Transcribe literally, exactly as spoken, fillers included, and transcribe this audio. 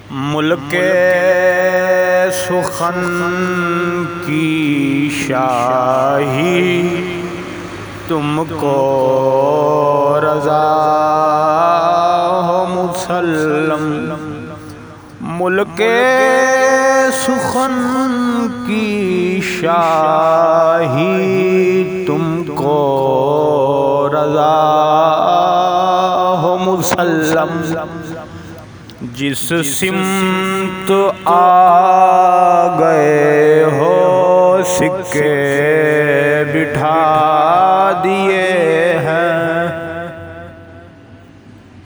मुल्के सुखन की शाही तुमको रज़ा हो मुसल्लम। मुल्के सुखन की शाही तुमको रज़ा हो मुसल्लम। जिस सिमत आ गए हो सिक्के